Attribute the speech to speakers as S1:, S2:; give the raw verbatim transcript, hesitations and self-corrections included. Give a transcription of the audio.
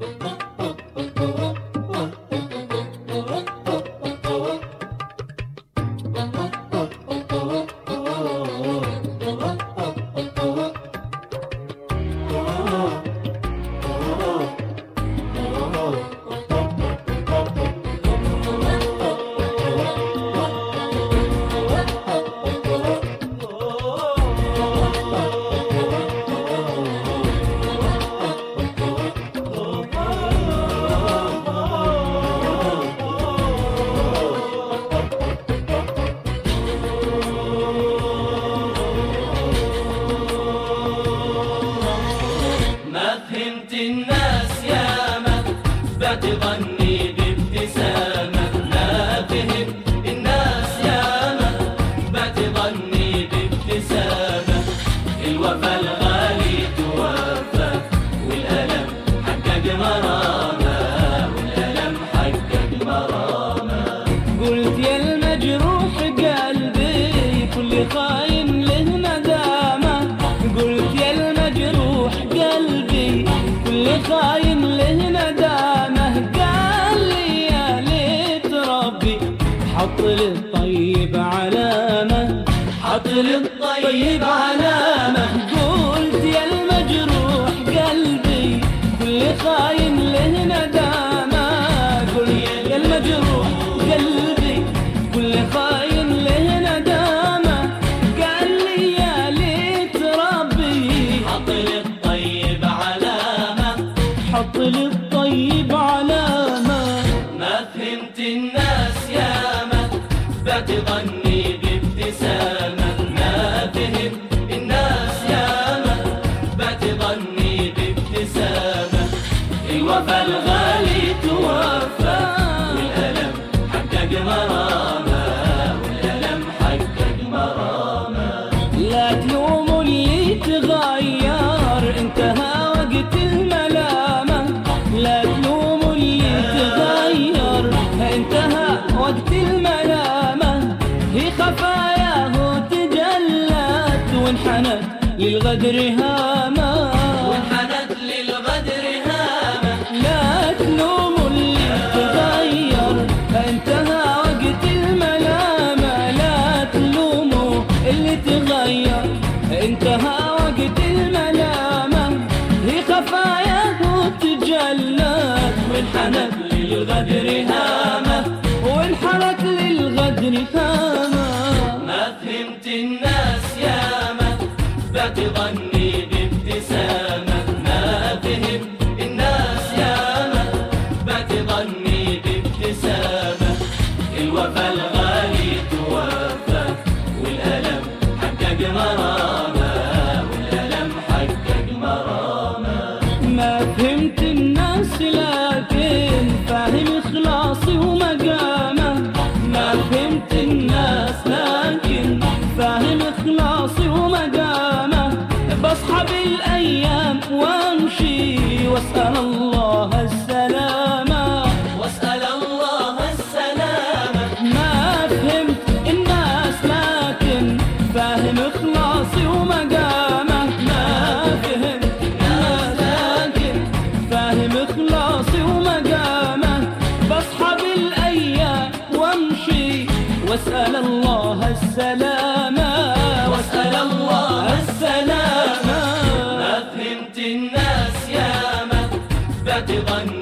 S1: الناس ياما بتغني بابتسامة، ما فهم الناس ياما بتغني بابتسامة. الوفا الغالي توفى والألم حقق مرامة، والألم حقق مرامة.
S2: قلت يا المجروح قلبي كل خاين له ندامة، قلت يا المجروح قلبي كل خاين له ندامة. قال لي يا ليت ربي حط للطيب علامة، حط للطيب علامة. قلت يا المجروح قلبي كل خاين له ندامة، قلت يا المجروح قلبي كل خاين له ندامة. قال لي يا ليت ربي
S1: حط للطيب علامة،
S2: حط للطيب علامة.
S1: ما فهمت الناس ياما بتغني بابتسامة، ما فهم الناس ياما بتغني بابتسامة. الوفا الغالي توفى والألم حقق مرامة، والألم حقق مرامة.
S2: لا تلوموا اللي تغير انتهى وقت الملامة، لا تلوموا اللي تغير انتهى وقت الملامة. هي خفاياه تجلت وانحنت للغدر هامة،
S1: وانحنت للغدر هامة.
S2: لا تلوموا اللي تغير انتهى وقت الملامة، لا تلوموا اللي تغير انتهى وقت الملامة. هي خفاياه تجلت
S1: وانحنت للغدر هامة،
S2: وانحنت للغدر هامة.
S1: ما فهمت الناس ياما بتغني بابتسامة، ما فهم الناس ياما بتغني بابتسامة. الوفا الغالي توفى والألم حقق مرامة، والألم حقق مرامة.
S2: ما فهمت الناس لكن فاهم إخلاصي ومقامه، ما فهمت الناس لكن فاهم إخلاصي ومقامه. بصحى بالأيام وامشي واسأل الله السلامة،
S1: واسأل الله السلامة.
S2: ما فهمت الناس لكن فاهم إخلاصي ومقامه، ما فهمت الناس لكن فاهم إخلاصي ومقامه. بصحى بالأيام وامشي واسأل الله السلامة،
S1: واسأل الله السلامة.
S2: السلامة.
S1: ما فهمت الناس ياما بتغني